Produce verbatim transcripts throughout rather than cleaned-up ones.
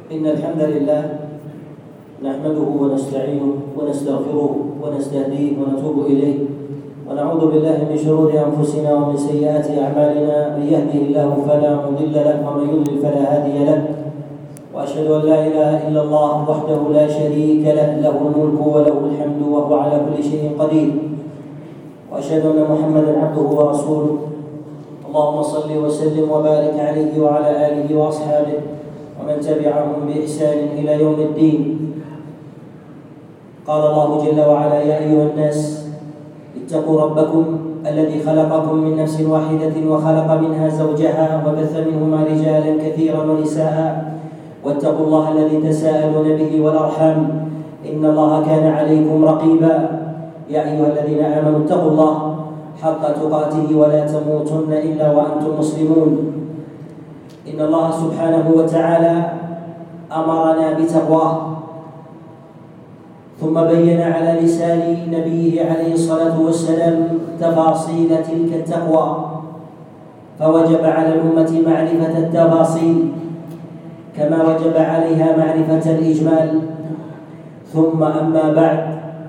إن الحمد لله نحمده ونستعينه ونستغفره ونستهديه ونتوب إليه ونعوذ بالله من شرور أنفسنا ومن سيئات أعمالنا. من يهده الله فلا مضل له ومن يضلل فلا هادي له، وأشهد أن لا إله إلا الله وحده لا شريك له، له الملك وله الحمد وهو على كل شيء قدير، وأشهد أن محمدا عبده ورسوله. اللهم صل وسلم وبارك عليه وعلى آله وأصحابه ومن تبعهم بإحسان إلى يوم الدين. قال الله جل وعلا: يا أيها الناس اتقوا ربكم الذي خلقكم من نفس واحدة وخلق منها زوجها وبث منهما رجالا كثيرا ونساء، واتقوا الله الذي تساءلون به والأرحام إن الله كان عليكم رقيبا. يا أيها الذين آمنوا اتقوا الله حق تقاته ولا تموتن إلا وأنتم مسلمون. إن الله سبحانه وتعالى أمرنا بتقواه، ثم بين على لسان نبيه عليه الصلاة والسلام تفاصيل تلك التقوى، فوجب على الأمة معرفة التفاصيل كما وجب عليها معرفة الإجمال. ثم أما بعد،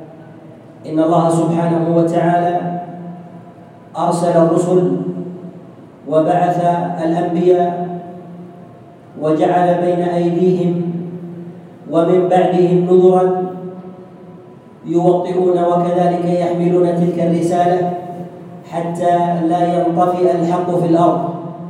إن الله سبحانه وتعالى أرسل الرسل وبعث الأنبياء وجعل بين أيديهم ومن بعدهم نذرا يوطئون وكذلك يحملون تلك الرسالة حتى لا ينطفئ الحق في الأرض.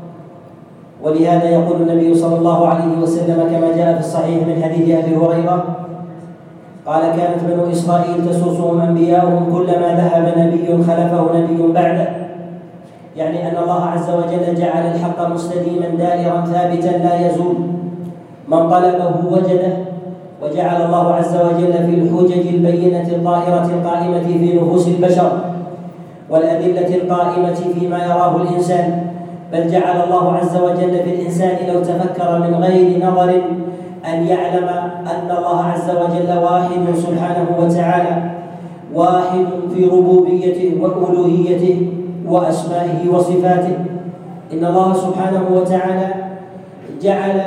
ولهذا يقول النبي صلى الله عليه وسلم كما جاء في الصحيح من حديث أبي هريرة قال: كانت بنو إسرائيل تسوسهم أنبياؤهم، كلما ذهب نبي خلفه نبي بعده، يعني أن الله عز وجل جعل الحق مستديما دائرا ثابتا لا يزول، من طلبه وجده، وجعل الله عز وجل في الحجج البينة الظاهرة القائمة في نفوس البشر والأدلة القائمة فيما يراه الإنسان، بل جعل الله عز وجل في الإنسان لو تفكر من غير نظر أن يعلم أن الله عز وجل واحد سبحانه وتعالى، واحد في ربوبيته وألوهيته وأسمائه وصفاته. إن الله سبحانه وتعالى جعل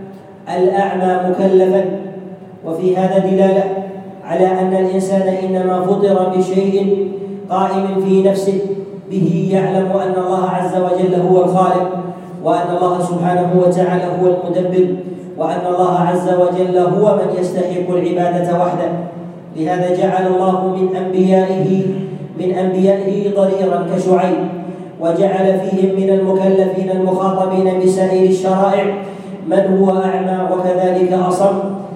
الأعمى مكلفا، وفي هذا دلالة على أن الإنسان إنما فطر بشيء قائم في نفسه به يعلم أن الله عز وجل هو الخالق، وأن الله سبحانه وتعالى هو المدبر، وأن الله عز وجل هو من يستحق العبادة وحده. لهذا جعل الله من أنبيائه من أنبيائه ضريرا كشعيب، وجعل فيهم من المكلفين المخاطبين بسائر الشرائع من هو أعمى وكذلك أصم.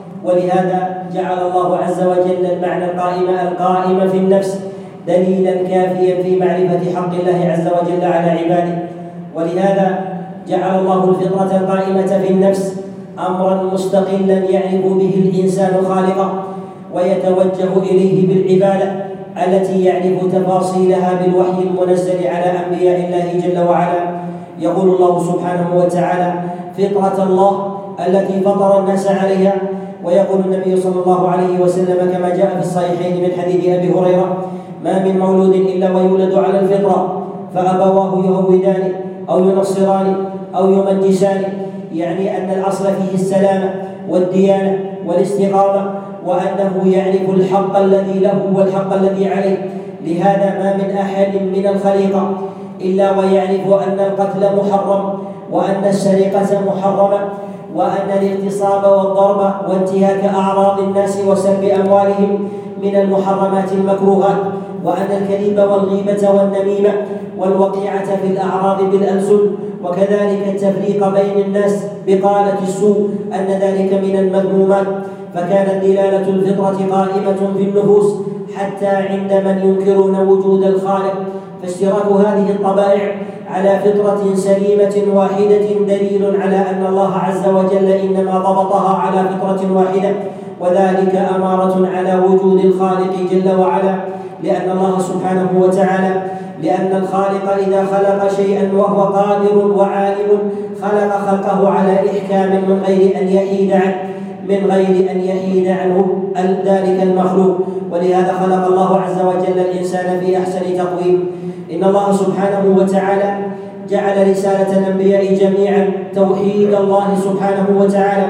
ولهذا جعل الله عز وجل المعنى القائم القائم في النفس دليلا كافيا في معرفة حق الله عز وجل على عباده. ولهذا جعل الله الفطرة القائمة في النفس أمرا مستقلا يعرف به الإنسان خالقه ويتوجه إليه بالعبادة التي يعرف تفاصيلها بالوحي المنزل على أنبياء الله جل وعلا. يقول الله سبحانه وتعالى: فطرة الله التي فطر الناس عليها. ويقول النبي صلى الله عليه وسلم كما جاء في الصحيحين من حديث أبي هريرة: ما من مولود إلا ويولد على الفطرة، فأبواه يهودانه أو ينصرانه أو يمجسانه، يعني أن الأصل فيه السلامة والديانة والاستقامة، وأنه يعرف الحق الذي له والحق الذي عليه. لهذا ما من أحد من الخليقة إلا ويعرف أن القتل محرم، وأن السرقة محرمة، وأن الاغتصاب والضرب وانتهاك أعراض الناس وسلب أموالهم من المحرمات المكروهات، وأن الكذب والغيبة والنميمة والوقيعة في الأعراض بالألسن، وكذلك التفريق بين الناس بقالة السوء، أن ذلك من المذمومات. فكانت دلالة الفطرة قائمة في النفوس حتى عند من ينكرون وجود الخالق. فاشتراك هذه الطبائع على فطرة سليمة واحدة دليل على أن الله عز وجل إنما ضبطها على فطرة واحدة، وذلك أمارة على وجود الخالق جل وعلا. لأن الله سبحانه وتعالى لأن الخالق إذا خلق شيئا وهو قادر وعالم خلق خلقه على إحكام من غير أن يحيد عنه من غير أن يحيد عنه ذلك المخلوق. ولهذا خلق الله عز وجل الإنسان في أحسن تقويم. إن الله سبحانه وتعالى جعل رسالة الأنبياء جميعا توحيد الله سبحانه وتعالى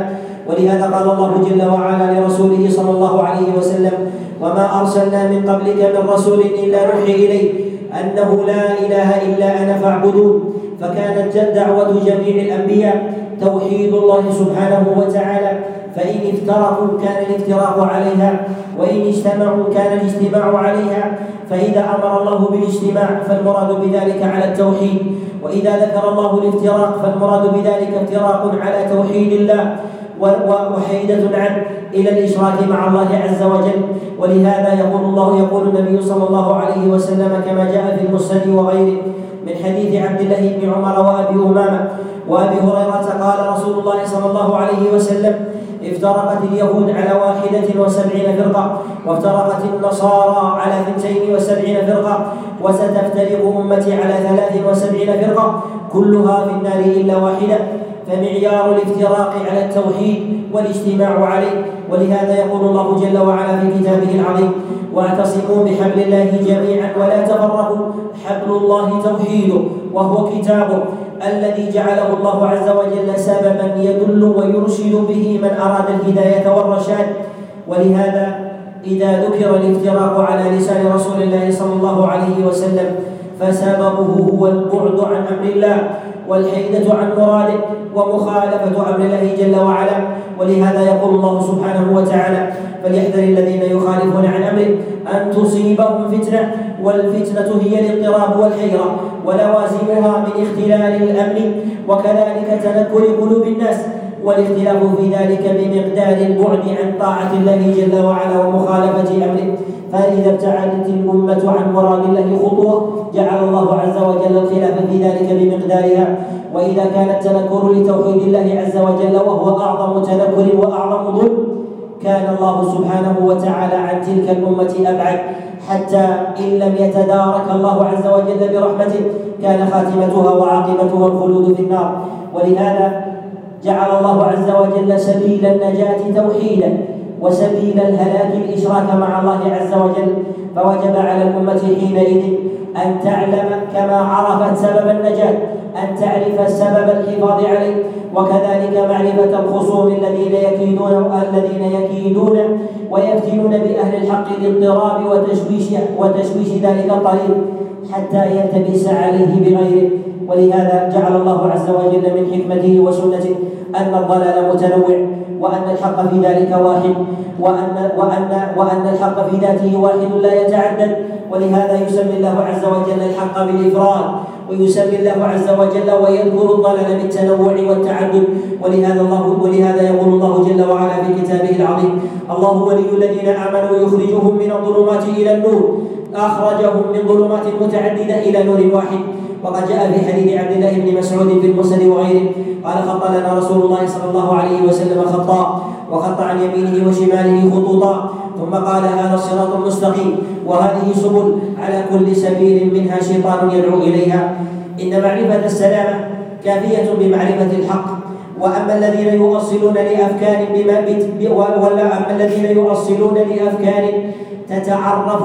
ولهذا قال الله جل وعلا لرسوله صلى الله عليه وسلم: وما أرسلنا من قبلك من رسول إلا نوحي إليه أنه لا إله إلا أنا فاعبدون. فكانت دعوة جميع الأنبياء توحيد الله سبحانه وتعالى، فإن افترقوا كان الافتراق عليها، وإن اجتمعوا كان الاجتماع عليها. فإذا أمر الله بالاجتماع فالمراد بذلك على التوحيد، وإذا ذكر الله الافتراق فالمراد بذلك افتراق على توحيد الله وحيدة عنه إلى الإشراك مع الله عز وجل. ولهذا يقول الله يقول النبي صلى الله عليه وسلم كما جاء في المسند وغيره من حديث عبد الله بن عمر وأبي أمامة وأبي هريرة قال رسول الله صلى الله عليه وسلم: افترقت اليهود على واحدة وسبعين فرقة، وافترقت النصارى على اثنتين وسبعين فرقة، وستفترق أمتي على ثلاث وسبعين فرقة كلها في النار إلا واحدة. فمعيار الافتراق على التوحيد والاجتماع عليه. ولهذا يقول الله جل وعلا في كتابه العظيم: واعتصموا بحبل الله جميعا ولا تفرقوا. حبل الله توحيده وهو كتابه الذي جعله الله عز وجل سببا يدل ويرشد به من أراد الهداية والرشاد. ولهذا إذا ذكر الافتراق على لسان رسول الله صلى الله عليه وسلم فسببه هو البعد عن أمر الله والحيدة عن مراده ومخالفة أمر الله جل وعلا. ولهذا يقول الله سبحانه وتعالى: فليحذر الذين يخالفون عن أمره أن تصيبهم فتنة، والفتنة هي الاضطراب والحيرة ولوازمها من اختلال الأمن وكذلك تنكر قلوب الناس، والاختلاف في ذلك بمقدار البعد عن طاعة الله جل وعلا ومخالفة أمره. فإذا ابتعدت الأمة عن مراد الله خطوة جعل الله عز وجل الخلاف في ذلك بمقدارها. وإذا كان التنكر لتوحيد الله عز وجل وهو أعظم تنكر وأعظم ظلم كان الله سبحانه وتعالى عن تلك الأمة أبعد، حتى إن لم يتدارك الله عز وجل برحمته كان خاتمتها وعاقبتها الخلود في النار. ولهذا جعل الله عز وجل سبيل النجاة توحيدا وسبيل الهلاك الإشراك مع الله عز وجل. فوجب على الأمة حينئذ أن تعلم كما عرفت سبب النجاة أن تعرف سبب الحفاظ عليه، وكذلك معرفة الخصوم الذين يكيدون الذين يكيدون ويفتنون بأهل الحق للاضطراب وتشويش وتشويش ذلك الطريق حتى يلتبس عليه بغيره. ولهذا جعل الله عز وجل من حكمته وسنته أن الضلال متنوع، وأن الحق في ذلك واحد، وأن وأن وأن الحق في ذاته واحد لا يتعدد. ولهذا يسمي الله عز وجل الحق بالإفراد، ويسمي الله عز وجل ويذكر الضلال بالتنوع والتعدد. ولهذا الله ولهذا يقول الله جل وعلا في كتابه العظيم: الله ولي الذين آمنوا يخرجهم من الظلمات إلى النور، أخرجهم من ظلمات متعددة إلى نور واحد. وقد جاء في حديث عبد الله بن مسعود في المسند وغيره قال: خط لنا رسول الله صلى الله عليه وسلم خطا، وخط عن يمينه وشماله خطوطا، ثم قال: هذا الصراط المستقيم وهذه سبل، على كل سبيل منها شيطان يدعو إليها. إن معرفة السلامة كافية بمعرفة الحق. وأما الذين يؤصلون لأفكار بما ولا أما الذين يؤصلون لأفكار تتعرف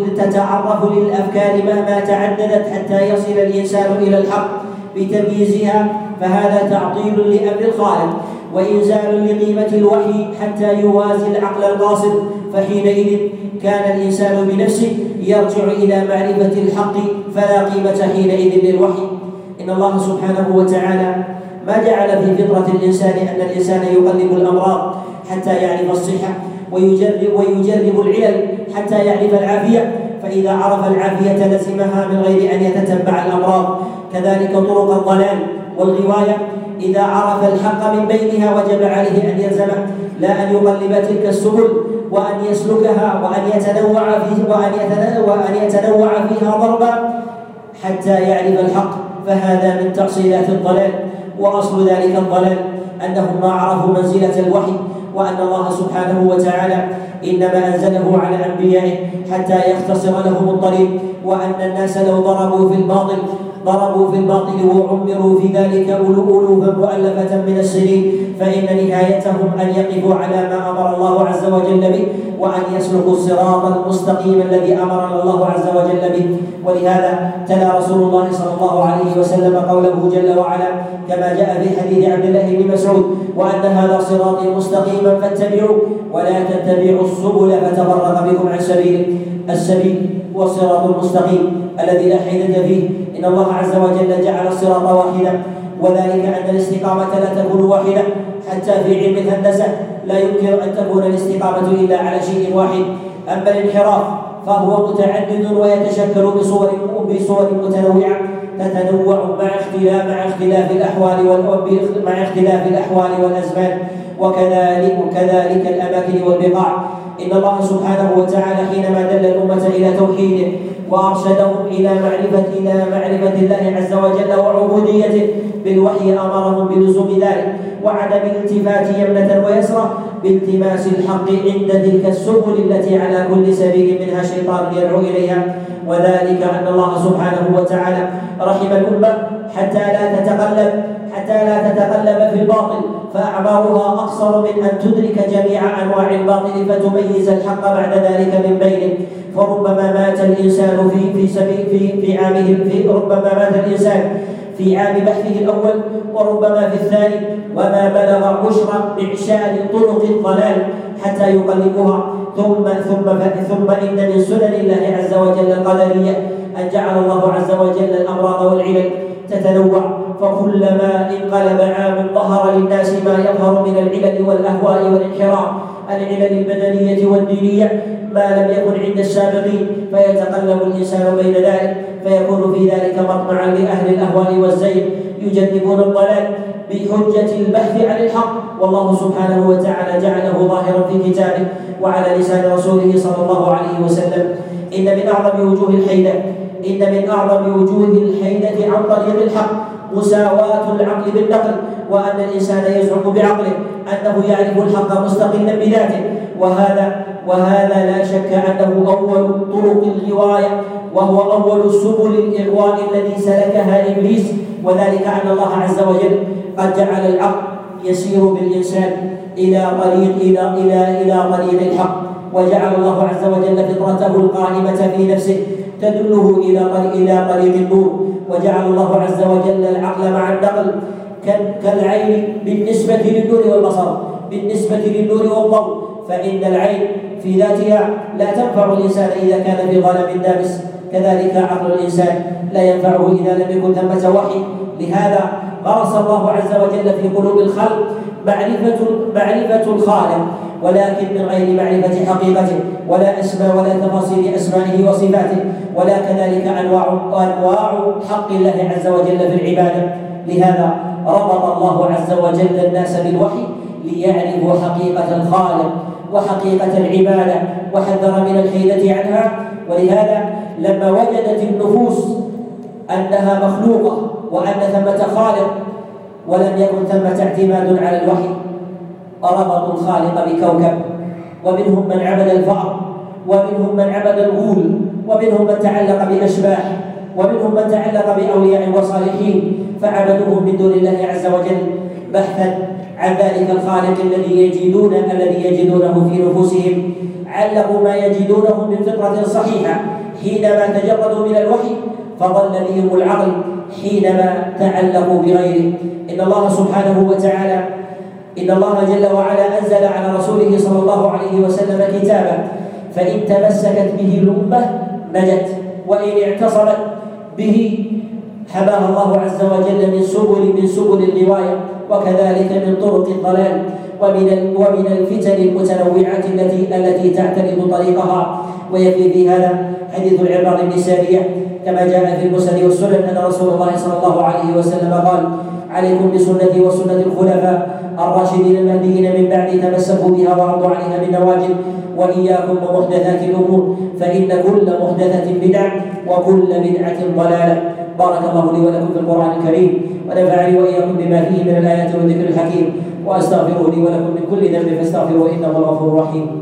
تتعرف للأفكار مهما تعددت حتى يصل الإنسان إلى الحق بتمييزها، فهذا تعطيل لأمر الخالق وإنزال لقيمة الوحي حتى يوازي العقل القاصر. فحينئذ كان الإنسان بنفسه يرجع إلى معرفة الحق، فلا قيمة حينئذ للوحي. إن الله سبحانه وتعالى ما جعل في فطرة الإنسان أن الإنسان يقلب الأمراض حتى يعرف الصحة، ويجرب ويجرب العلل حتى يعرف العافية، فإذا عرف العافية لزمها من غير أن يتتبع الأمراض. كذلك طرق الضلال والغواية إذا عرف الحق من بينها وجب عليه أن يلزمه، لا أن يقلب تلك السبل وأن يسلكها وأن يتنوع فيه وأن يتنوع, وأن يتنوع فيها ضربا حتى يعرف الحق، فهذا من تأصيلات الضلال. وأصل ذلك الضلال أنهم ما عرفوا منزلة الوحي، وأن الله سبحانه وتعالى إنما أنزله على أنبيائه حتى يختصر لهم الطريق، وأن الناس لو ضربوا في الباطل ضربوا في الباطل وعمروا في ذلك ألوفا مؤلفة من السنين، فإن نهايتهم أن يقفوا على ما أمر الله عز وجل به، وأن يسلكوا الصراط المستقيم الذي أمرنا الله عز وجل به. ولهذا تلا رسول الله صلى الله عليه وسلم قوله جل وعلا كما جاء في حديث عبد الله بن مسعود: وأن هذا صراطي مستقيما فاتبعوه ولا تتبعوا السبل فتفرق بكم عن سبيله. السبيل هو الصراط المستقيم الذي لا حيلة فيه. إن الله عز وجل جعل الصراط واحدا، وذلك أن الاستقامة لا تكون واحدة. حتى في علم الهندسة لا يمكن أن تكون الاستقامة إلا على شيء واحد. أما الانحراف فهو متعدد ويتشكل بصور بصور متنوعة تتنوع مع اختلاف مع اختلاف الأحوال مع اختلاف الأحوال والأزمان، وكذلك وكذلك الأماكن والبقاع. إن الله سبحانه وتعالى حينما دل الأمة إلى توحيده وأرشدهم إلى معرفة إلى معرفة الله عز وجل وعبوديته بالوحي أمرهم بلزوم ذلك وعدم الالتفات يمنة ويسرى بالتماس الحق عند تلك السبل التي على كل سبيل منها شيطان يدعو إليها. وذلك أن الله سبحانه وتعالى رحم الأمة حتى لا تتقلب حتى لا تتقلب في الباطل، فأعمارها أقصر من أن تدرك جميع أنواع الباطل فتميز الحق بعد ذلك من بينه. فربما مات الإنسان في في سبيل في في عامه في ربما مات الإنسان في عام بحثه الأول وربما في الثاني، وما بلغ عشر معشار طرق الضلال حتى يقلبها. ثم ثم ثم إن من سنن الله عز وجل القدرية أن جعل الله عز وجل الأمراض والعلل تتنوع، فكلما انقلب عام ظهر للناس ما يظهر من العلل والأهواء والانحراف، العلل البدنية والدينية ما لم يكن عند السابقين، فيتقلب الإنسان بين ذلك، فيكون في ذلك مطمعا لأهل الأهواء والزيغ يجنبون الضلال بحجة البحث عن الحق. والله سبحانه وتعالى جعله ظاهرا في كتابه وعلى لسان رسوله صلى الله عليه وسلم. إن من أعظم وجوه الحيدة إن من أعظم وجوه الحيدة عن طريق الحق مساواة العقل بالنقل، وأن الإنسان يزعم بعقله أنه يعرف الحق مستقلا بذاته، وهذا وهذا لا شك أنه أول طرق الغواية، وهو أول سبل الإغواء الذي سلكها إبليس. وذلك أن الله عز وجل قد جعل العقل يسير بالإنسان إلى طريق إلى إلى إلى طريق الحق، وجعل الله عز وجل فطرته القائمة في نفسه تدله إلى طريق إلى طريق النور، وجعل الله عز وجل العقل مع النقل كالعين بالنسبة للنور والبصر بالنسبة للنور والضوء، فإن العين في ذاتها لا تنفع الإنسان إذا كان في ظلام دامس، كذلك عقل الإنسان لا ينفعه إذا لم يكن ثمة وحي. لهذا غرس الله عز وجل في قلوب الخلق معرفة معرفة الخالق، ولكن من غير معرفة حقيقته ولا أسماء ولا تفاصيل أسمائه وصفاته، ولا كذلك أنواع أنواع حق الله عز وجل في العبادة. لهذا ربط الله عز وجل الناس بالوحي ليعرفوا حقيقة الخالق وحقيقة العبادة، وحذر من الحيلة عنها. ولهذا لما وجدت النفوس أنها مخلوقة وأن ثمة خالق ولم يكن ثمة اعتماد على الوحي، ربطوا الخالق بكوكب، ومنهم من عبد الفأر، ومنهم من عبد الغول، ومنهم من تعلق بأشباح، ومنهم من تعلق بأولياء وصالحين فعبدوهم من دون الله عز وجل بحثا عن ذلك الخالق الذي يجدون الذي يجدونه في نفوسهم. علقوا ما يجدونه من فطرة صحيحة حينما تجردوا من الوحي، فضل بهم العقل حينما تعلقوا بغيره. إن الله سبحانه وتعالى إن الله جل وعلا أنزل على رسوله صلى الله عليه وسلم كتابا، فإن تمسكت به الأمة نجت، وإن اعتصمت به حماها الله عز وجل من سبل من سبل الغواية، وكذلك من طرق الضلال ومن ومن الفتن المتنوعة التي التي تعترض طريقها. ويكفي في هذا حديث العرباض بن سارية كما جاء في المسند والسنن أن رسول الله صلى الله عليه وسلم قال: عليكم بسنتي وسنة الخلفاء الراشدين المهديين من بعدي، تمسكوا بها وعضوا عليها بالنواجذ، وإياكم ومحدثات الأمور فإن كل محدثة بدعة وكل بدعة ضلالة. بارك الله لي ولكم في القرآن الكريم، ونفعني وإياكم بما فيه من الآيات والذكر الحكيم، وأستغفره لي ولكم من كل ذنب فاستغفروه إنه هو الغفور الرحيم.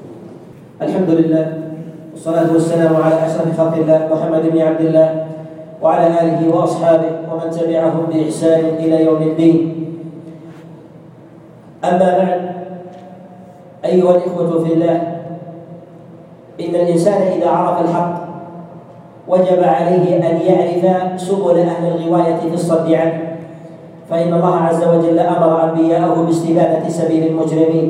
الحمد لله والصلاة والسلام على أشرف خلق الله محمد بن عبد الله وعلى آله وأصحابه ومن تبعهم بإحسان إلى يوم الدين. أما بعد، أيها الإخوة في الله، إن الإنسان إذا عرف الحق وجب عليه أن يعرف سبل أهل الغواية في الصد عنه، فإن الله عز وجل أمر أنبياءه باستبانة سبيل المجرمين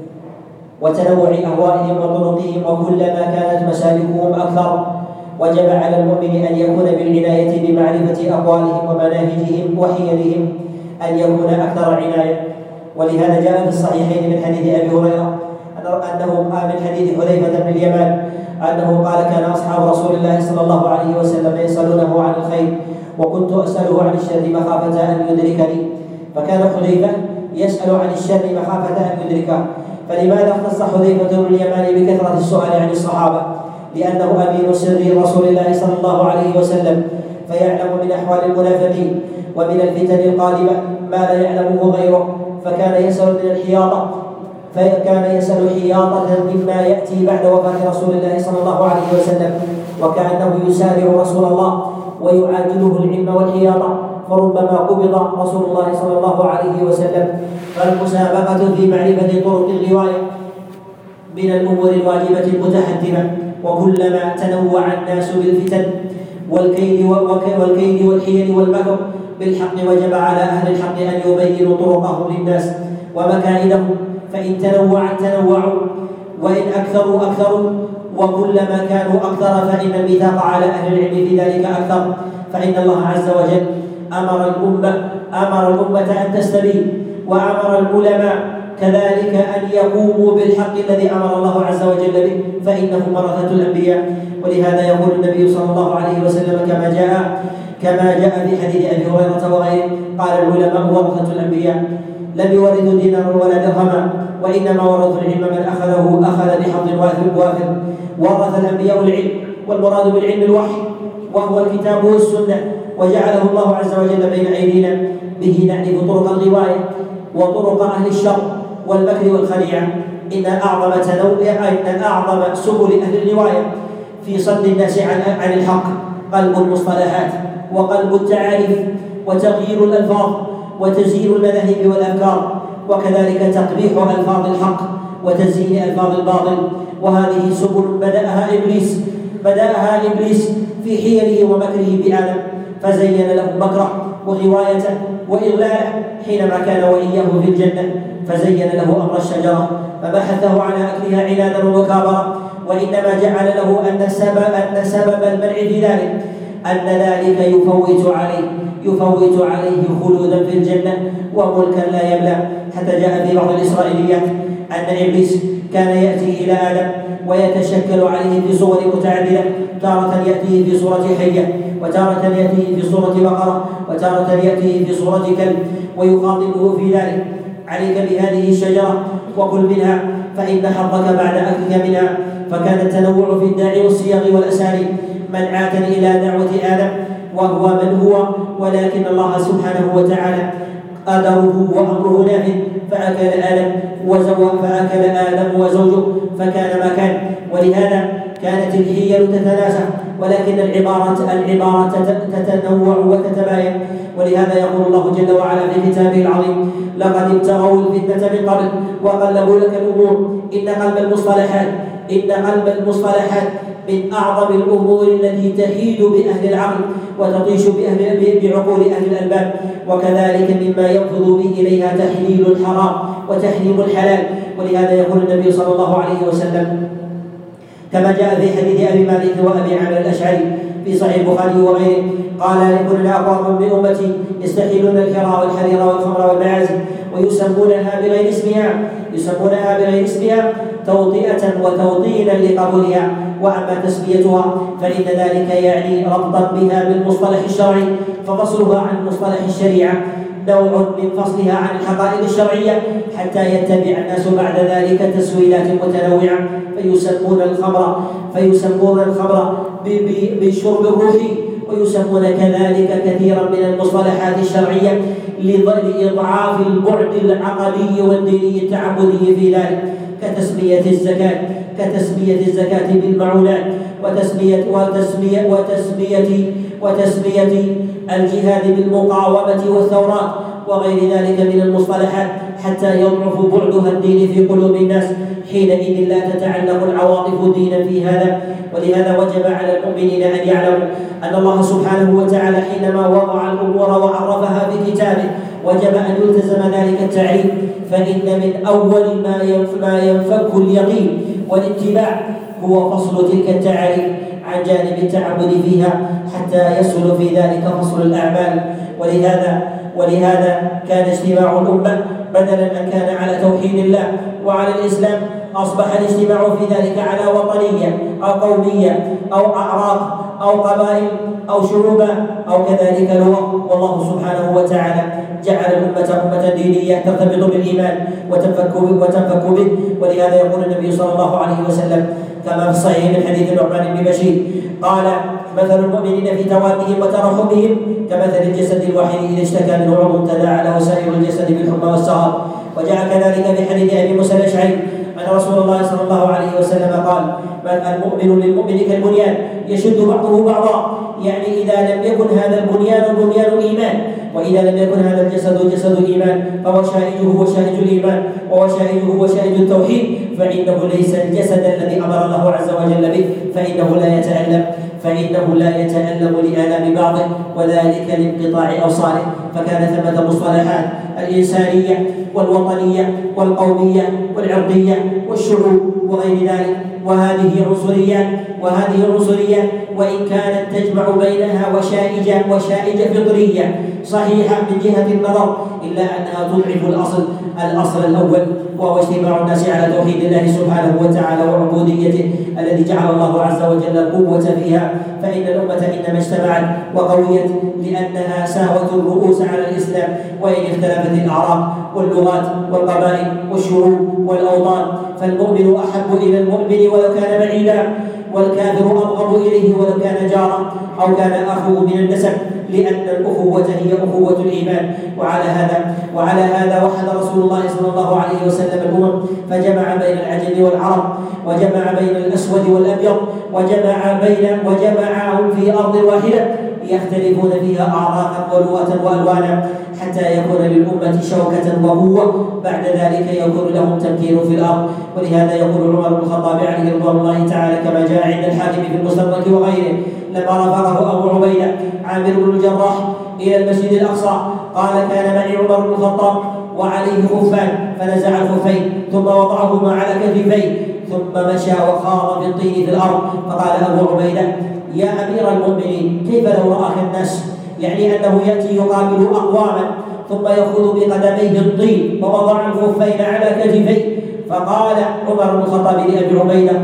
وتنوع أهوائهم وطرقهم، وكلما كانت مسالكهم أكثر وجب على المؤمن أن يكون بالعناية بمعرفة أقوالهم ومناهجهم وحيلهم، أن يكون أكثر عناية. ولهذا جاء في الصحيحين من حديث أبي هريرة أنه من حديث حذيفة بن اليمان أنه قال: كان أصحاب رسول الله صلى الله عليه وسلم يسألونه عن الخير وكنت أسأله عن الشر مخافة أن يدركني. فكان حذيفة يسأل عن الشر مخافة أن يدركه. فلماذا اختص حذيفة بن اليمان بكثرة السؤال عن الصحابة؟ لأنه أمين سر رسول الله صلى الله عليه وسلم، فيعلم من أحوال المنافقين ومن الفتن القادمة ما لا يعلمه غيره، فكان يسأل من الحياطة فكان يسأل حياطة مما يأتي بعد وفاة رسول الله صلى الله عليه وسلم، وكأنه يسارع رسول الله ويعاجله العلم والحياطة، فربما قبض رسول الله صلى الله عليه وسلم. فالمسابقة في معرفة طرق الغواية من الأمور الواجبة المتحتمة، وكلما تنوع الناس بالفتن والكيد والكيد والحيل والمكر بالحق وجب على أهل الحق أن يبينوا طرقهم للناس ومكائدهم، فإن تنوع تنوعوا وإن أكثروا أكثروا، وكلما كانوا أكثر فإن الميثاق على أهل العلم في ذلك أكثر. فإن الله عز وجل أمر الأمة أمر الأمة أن تستبين، وأمر العلماء كذلك أن يقوموا بالحق الذي أمر الله عز وجل به، فإنهم ورثة الأنبياء. ولهذا يقول النبي صلى الله عليه وسلم كما جاء كما جاء في حديث أبي هريرة وغيره قال: العلماء ورثة الأنبياء، لم يورثوا دينارا ولا درهما، وإنما ورثوا العلم من أخذه أخذ بحظ وافر. ورث الأنبياء العلم، والمراد بالعلم الوحي وهو الكتاب والسنة، وجعله الله عز وجل بين أيدينا، به نعرف طرق الغواية وطرق أهل الشر والمكر والخديعة. إن أعظم تنوع إن أعظم سبل أهل الغواية في صد الناس عن عن الحق قلب المصطلحات وقلب التعاريف وتغيير الألفاظ وتزيين المذاهب والأفكار، وكذلك تقبيح ألفاظ الحق وتزيين ألفاظ الباطل. وهذه سبل بدأها إبليس بدأها إبليس في حيله ومكره بآدم، فزين له مكره وغوايته وإضلاله حينما كان وإياه في الجنة، فزين له أمر الشجرة فبحثه على أكلها عنادا ومكابرة، وإنما جعل له أن سبب أن سبب المنع في ذلك أن ذلك يفوت عليه يفوت عليه خلودا في الجنة وملكا لا يبلى. حتى جاء في بعض الإسرائيليات أن إبليس كان يأتي إلى آدم ويتشكل عليه في صور متعددة، تارة يأتيه في صورة حية، وتارة يأتيه في صورة بقرة، وتارة يأتيه في صورة كلب، ويخاطبه في ذلك: عليك بهذه الشجرة وكل منها فإن حظك بعد أكلك منها. فكان التنوع في الداعي والصياغ والأساليب منعاتا إلى دعوة آدم، وهو من هو، ولكن الله سبحانه وتعالى قدره وأمره نافذ، فأكل آدم وزوج فأكل آدم وزوجه فكان ما كان. ولهذا كانت الحيل تتناسى، ولكن العبارات العبارات تتنوع وتتباين. ولهذا يقول الله جل وعلا في كتابه العظيم: لقد ابتغوا الفتنة من قبل وقلبوا لك الأمور. إن قلب المصطلحات إن قلب المصطلحات من أعظم الأمور التي تحيد بأهل العقل وتطيش بأهل بعقول أهل الألباب، وكذلك مما ينفذ به إليها تحليل الحرام وتحريم الحلال. ولهذا يقول النبي صلى الله عليه وسلم كما جاء في حديث أبي مالك وأبي عامر الأشعري في صحيح البخاري وغيره قال: يكون أقوام من أمتي يستحلون الحرى والحرير والخمر والمعازف ويسمونها بغير اسمها يسمونها بغير اسمها توطئة وتوطينا لقبولها، وأما تسميتها فإن ذلك يعني ربطا بها بالمصطلح الشرعي، ففصلها عن مصطلح الشريعة نوع من فصلها عن الحقائق الشرعية، حتى يتبع الناس بعد ذلك تسويلات متنوعة فيسمون الخمر فيسمون الخمر بالشرب الروحي، ويسمون كذلك كثيرا من المصطلحات الشرعية لإضعاف البعد العقدي والديني التعبدي في ذلك، كتسمية الزكاة كتسمية الزكاة بالمعونات، وتسمية وتسمية وتسمية وتسمية الجهاد بالمقاومة والثورات وغير ذلك من المصطلحات حتى يضعف بعدها الدين في قلوب الناس، حينئذ لا تتعلق العواطف دينا في هذا. ولهذا وجب على المؤمنين أن يعلموا أن الله سبحانه وتعالى حينما وضع الأمور وعرفها في كتابه وجب أن يلتزم ذلك التعريف، فإن من أول ما ينفك اليقين والاتباع هو فصل تلك التعاريف عن جانب التعبد فيها حتى يسهل في ذلك فصل الأعمال. ولهذا ولهذا كان اجتماع الأمة بدلا أن كان على توحيد الله وعلى الإسلام أصبح الاجتماع في ذلك على وطنية أو قومية أو أعراق أو قبائل أو شعوب أو كذلك لغة. والله سبحانه وتعالى جعل الأمة أمة دينية ترتبط بالإيمان وتنفك به وتنفك به. ولهذا يقول النبي صلى الله عليه وسلم كما في الصحيح من حديث النعمان بن بشير قال: مثل المؤمنين في توادهم وترحمهم كمثل الجسد الواحد إذا اشتكى منه عضو تداعى له سائر الجسد بالحمى والسهر. وجاء كذلك في حديث أبي موسى الأشعري أن رسول الله صلى الله عليه وسلم قال: المؤمن للمؤمن كالبنيان يشد بعضه بعضا، يعني إذا لم يكن هذا البنيان بنيان الإيمان وإذا لم يكن هذا الجسد جسد الإيمان فوشائجه وشائج الإيمان ووشائجه وشائج التوحيد فإنه ليس الجسد الذي أمر الله عز وجل به، فإنه لا يتألم فإنه لا يتألم لآلام بعضه وذلك لانقطاع أوصاله. فكان ثمة مصطلحات الإنسانية والوطنية والقومية والعرضية والشعوب وغير ذلك، وهذه عنصريات وهذه عنصريات وإن كانت تجمع بينها وشائج وشائج فطرية صحيحة من جهة النظر، إلا أنها تضعف الأصل الأصل الأول وهو اجتماع الناس على توحيد الله سبحانه وتعالى وعبوديته الذي جعل الله عز وجل القوة فيها. فإن الأمة إنما اجتمعت وقويت لأنها ساوت الرؤوس على الإسلام، وإن اختلفت الأعراق واللغات والقبائل والشعوب والأوطان فالمؤمن أحب إلى المؤمن ولو كان بعيدا، والكافر أبغض إليه ولو كان جارا أو كان أخوه من النسب، لأن الأخوة هي أخوة الإيمان. وعلى هذا وعلى هذا وحد رسول الله صلى الله عليه وسلم الأمم فجمع بين العجم والعرب وجمع بين الأسود والأبيض وجمع بين وجمعهم في أرض واحدة يختلفون فيها أعراقا ولغة وألوانا حتى يكون للأمة شوكة وقوة، بعد ذلك يكون لهم تمكين في الأرض. ولهذا يقول عمر بن الخطاب عليه رضوان الله تعالى كما جاء عند الحاكم في المستدرك وغيره: لما رفعه أبو عبيدة عامر بن الجراح إلى المسجد الأقصى قال: كان معي عمر بن الخطاب وعليه خفان فنزع الخفين ثم وضعهما على كتفيه ثم مشى وخاض في الطين في الأرض، فقال أبو عبيدة: يا أمير المؤمنين كيف لو رآك الناس؟ يعني أنه يأتي يقابل أقواما ثم يأخذ بقدميه الطين ووضع الخفين على كتفيه. فقال عمر بن الخطاب لأبي عبيدة: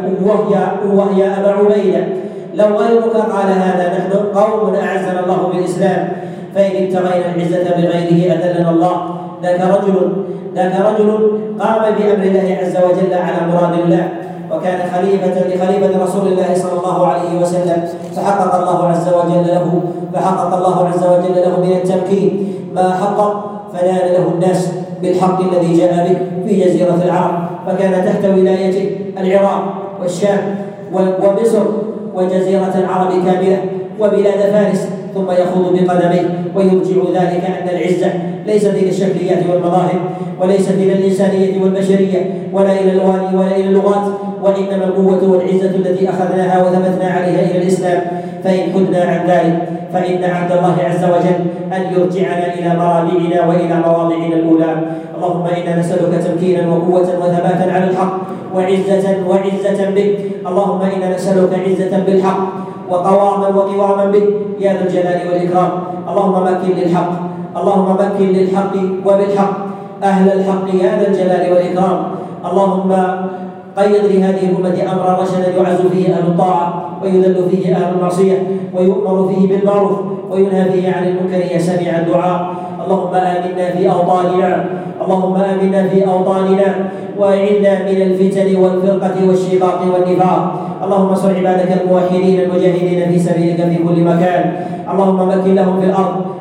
وهي يا أبا عبيدة لو غيرك قال هذا نحن قوم أعزنا الله بالإسلام، فإن ابتغينا العزة بغيره أذلنا الله. ذاك رجل ذاك رجل قام بأمر الله عز وجل على مراد الله، وكان خليفة لخليفة رسول الله صلى الله عليه وسلم، فحقق الله عز وجل له فحقق الله عز وجل له من التمكين ما حقق، فنال له الناس بالحق الذي جاء به في جزيرة العرب، فكان تحت ولايته العراق والشام ومصر وجزيرة العرب كاملة وبلاد فارس، ثم يخوض بقدميه ويرجع ذلك أن العزة ليست إلى الشكليات والمظاهر وليست إلى الإنسانية والبشرية ولا إلى الألوان ولا إلى اللغات، وإنما القوة والعزة التي أخذناها وثبتنا عليها إلى الإسلام. فإن حدنا عن ذلك فإن عهد الله عز وجل أن يرجعنا إلى مرابعنا وإلى مواضعنا الأولى. اللهم إنا نسألك تمكينا وقوة وثباتا على الحق وعزة وعزة بك. اللهم إنا نسألك عزة بالحق وقواما وقواما به يا ذا الجلال والإكرام. اللهم مكن للحق اللهم مكن للحق وبالحق أهل الحق يا ذا الجلال والإكرام. اللهم قيض لهذه الأمة أمر رشدا يعز فيه أهل الطاعة ويذل فيه أهل المعصية ويؤمر فيه بالمعروف وينهى فيه عن المنكر يا سميع الدعاء. اللهم آمنا في أوطاننا اللهم آمنا في أوطاننا وأعذنا من الفتن والفرقة والشقاق والنفاق. اللهم انصر عبادك الموحدين المجاهدين في سبيلك في كل مكان. اللهم مكن لهم في الأرض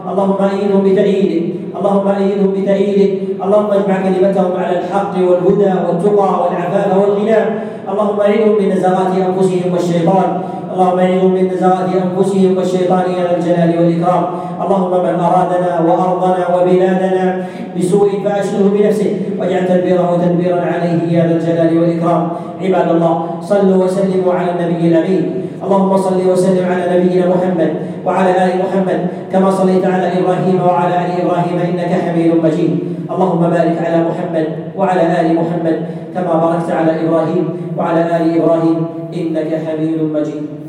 اللهم أيدهم بتأييدك، اللهم أيدهم بتأييدك، اللهم اجمع كلمتهم على الحق والهدى والتقى والعفاف والغنى، اللهم أعذهم من نزغات أنفسهم والشيطان، اللهم أعذهم من نزغات أنفسهم والشيطان يا ذا الجلال والإكرام. اللهم من أرادنا وأرضنا وبلادنا بسوء فأشغله بنفسه واجعل تدبيره تدبيرا عليه يا ذا الجلال والإكرام. عباد الله، صلوا وسلموا على النبي الأمين. اللهم صل وسلم على نبينا محمد وعلى آل محمد كما صليت على إبراهيم وعلى آل إبراهيم إنك حميد مجيد. اللهم بارك على محمد وعلى آل محمد كما باركت على إبراهيم وعلى آل إبراهيم إنك حميد مجيد.